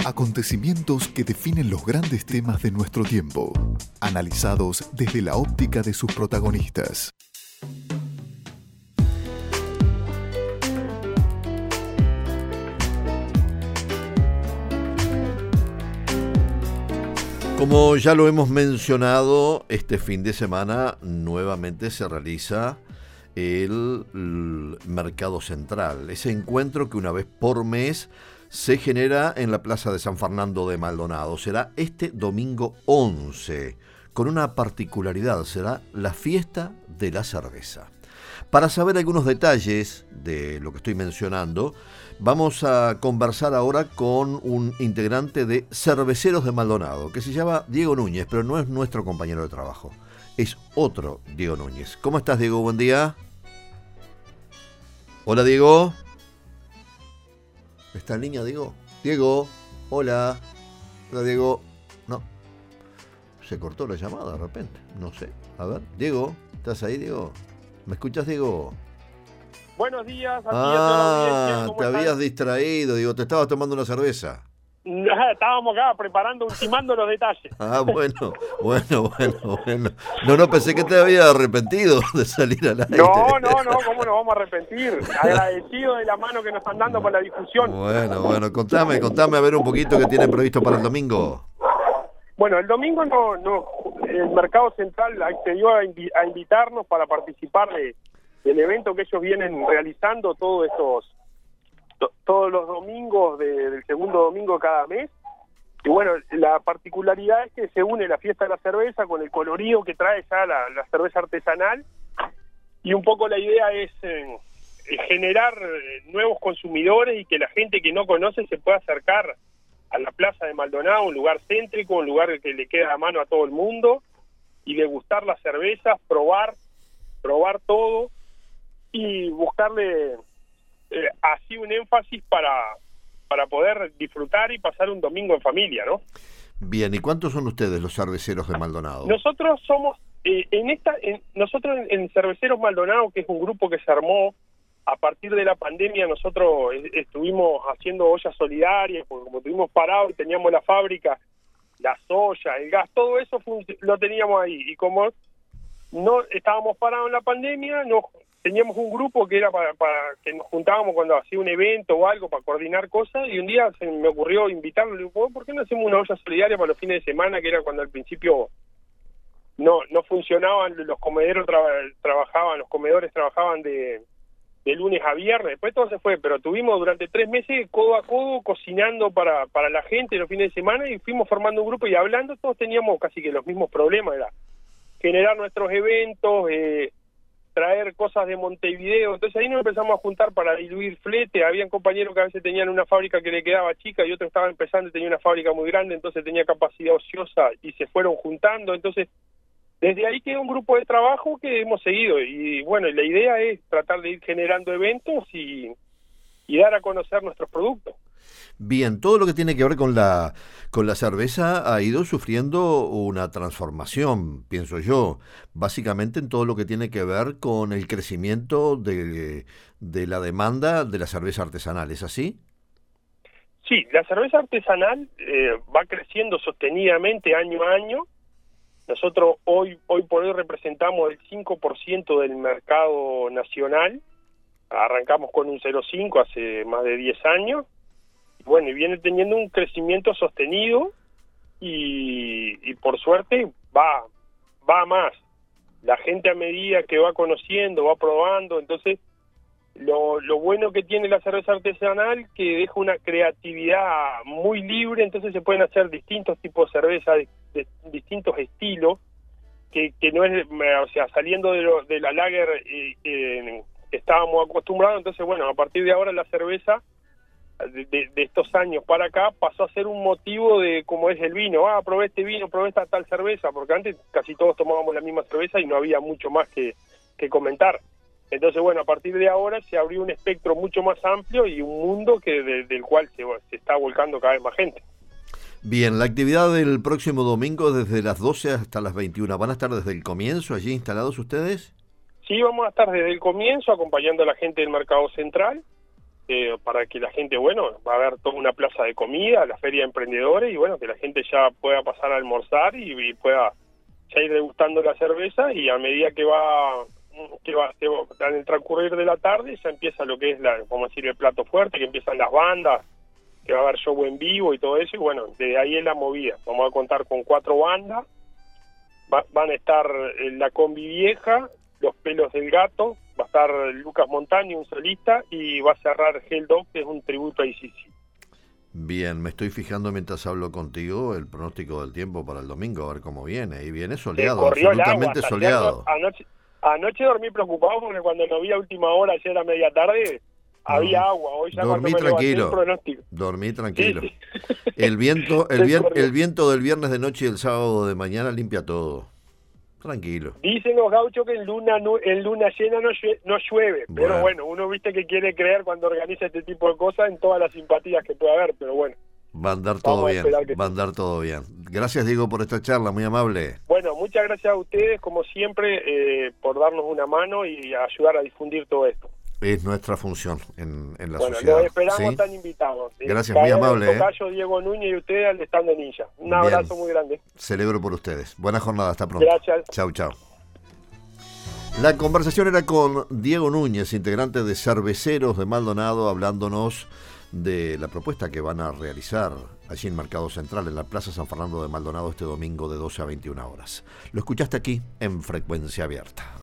Acontecimientos que definen los grandes temas de nuestro tiempo, analizados desde la óptica de sus protagonistas. Como ya lo hemos mencionado, este fin de semana nuevamente se realiza el Mercado Central, ese encuentro que una vez por mes se genera en la Plaza de San Fernando de Maldonado. Será este domingo 11, con una particularidad, será la fiesta de la cerveza. Para saber algunos detalles de lo que estoy mencionando, vamos a conversar ahora con un integrante de Cerveceros de Maldonado, que se llama Diego Núñez, pero no es nuestro compañero de trabajo, es otro Diego Núñez. ¿Cómo estás, Diego? Buen día. Hola, Diego. ¿Está en línea, Diego? Diego, hola. Hola, Diego. No. Se cortó la llamada de repente. No sé. A ver, Diego, ¿estás ahí, Diego? ¿Me escuchas, Diego? Buenos días. Te habías distraído, digo, te estabas tomando una cerveza. Estábamos acá ultimando los detalles. Bueno. No, pensé que te había arrepentido de salir al aire. No, ¿cómo nos vamos a arrepentir? Agradecido de la mano que nos están dando por la difusión. Bueno, contame a ver un poquito qué tienen previsto para el domingo. Bueno, el domingo el Mercado Central accedió a invitarnos para participar del evento que ellos vienen realizando todos los domingos del segundo domingo cada mes. Y bueno, la particularidad es que se une la fiesta de la cerveza con el colorido que trae ya la cerveza artesanal, y un poco la idea es generar nuevos consumidores y que la gente que no conoce se pueda acercar a la Plaza de Maldonado, un lugar céntrico, un lugar que le queda a mano a todo el mundo, y degustar las cervezas, probar todo y buscarle así un énfasis para poder disfrutar y pasar un domingo en familia, ¿no? Bien, ¿y cuántos son ustedes los cerveceros de Maldonado? Nosotros somos nosotros en Cerveceros Maldonado, que es un grupo que se armó a partir de la pandemia. Nosotros estuvimos haciendo ollas solidarias, porque como estuvimos parados y teníamos la fábrica, la soya, el gas, todo eso lo teníamos ahí, y como no estábamos parados en la pandemia, teníamos un grupo que era para que nos juntábamos cuando hacía un evento o algo para coordinar cosas, y un día se me ocurrió invitarlo. Le digo, ¿por qué no hacemos una olla solidaria para los fines de semana? Que era cuando al principio no funcionaban, los comederos los comedores trabajaban de lunes a viernes. Después todo se fue, pero tuvimos durante 3 meses codo a codo cocinando para la gente los fines de semana, y fuimos formando un grupo y hablando. Todos teníamos casi que los mismos problemas, era generar nuestros eventos, traer cosas de Montevideo. Entonces ahí nos empezamos a juntar para diluir flete. Habían compañeros que a veces tenían una fábrica que le quedaba chica y otro estaba empezando y tenía una fábrica muy grande, entonces tenía capacidad ociosa, y se fueron juntando. Entonces desde ahí quedó un grupo de trabajo que hemos seguido, y bueno, la idea es tratar de ir generando eventos y dar a conocer nuestros productos. Bien, todo lo que tiene que ver con la cerveza ha ido sufriendo una transformación, pienso yo, básicamente en todo lo que tiene que ver con el crecimiento de la demanda de la cerveza artesanal, ¿es así? Sí, la cerveza artesanal va creciendo sostenidamente año a año. Nosotros hoy por hoy representamos el 5% del mercado nacional. Arrancamos con un 0,5 hace más de 10 años. Bueno, y viene teniendo un crecimiento sostenido, y por suerte va más. La gente, a medida que va conociendo, va probando. Entonces lo bueno que tiene la cerveza artesanal, que deja una creatividad muy libre. Entonces se pueden hacer distintos tipos de cerveza, de distintos estilos, que no es, o sea, saliendo de la lager que estábamos acostumbrados. Entonces, bueno, a partir de ahora la cerveza de estos años para acá pasó a ser un motivo de, como es el vino. Probé este vino, probé esta tal cerveza, porque antes casi todos tomábamos la misma cerveza y no había mucho más que comentar. Entonces, bueno, a partir de ahora se abrió un espectro mucho más amplio y un mundo del cual se está volcando cada vez más gente. Bien, la actividad del próximo domingo desde las 12 hasta las 21. ¿Van a estar desde el comienzo allí instalados ustedes? Sí, vamos a estar desde el comienzo acompañando a la gente del Mercado Central. para que la gente, bueno, va a haber toda una plaza de comida, la feria de emprendedores, y bueno, que la gente ya pueda pasar a almorzar y pueda ya ir degustando la cerveza, y a medida que va en el transcurrir de la tarde ya empieza lo que es vamos a decir, el plato fuerte, que empiezan las bandas, que va a haber show en vivo y todo eso, y bueno, de ahí es la movida. Vamos a contar con 4 bandas, van a estar la Combi Vieja, Los Pelos del Gato, va a estar Lucas Montaño, un solista, y va a cerrar Hell Dog, que es un tributo a ICC. Bien, me estoy fijando mientras hablo contigo el pronóstico del tiempo para el domingo, a ver cómo viene. Y viene soleado, absolutamente soleado. Anoche dormí preocupado porque cuando no vi a última hora, ayer a media tarde, había agua. Hoy ya dormí tranquilo. Dormí tranquilo. Sí. El viento del viernes de noche y el sábado de mañana limpia todo. Tranquilo. Dicen los gauchos que en luna llena no llueve, Bueno. pero bueno, uno viste que quiere creer cuando organiza este tipo de cosas en todas las simpatías que puede haber, pero bueno. Va a andar todo bien, va a andar todo bien. Gracias, Diego, por esta charla, muy amable. Bueno, muchas gracias a ustedes, como siempre, por darnos una mano y ayudar a difundir todo esto. Es nuestra función en la bueno, sociedad. Los esperamos, ¿sí? Están invitados. Gracias, muy amable. Tocayo, Diego Núñez y ustedes al stand de Ninja. Un abrazo muy grande. Celebro por ustedes. Buena jornada, hasta pronto. Gracias. Chau, chau. La conversación era con Diego Núñez, integrante de Cerveceros de Maldonado, hablándonos de la propuesta que van a realizar allí en Mercado Central, en la Plaza San Fernando de Maldonado, este domingo de 12 a 21 horas. Lo escuchaste aquí en Frecuencia Abierta.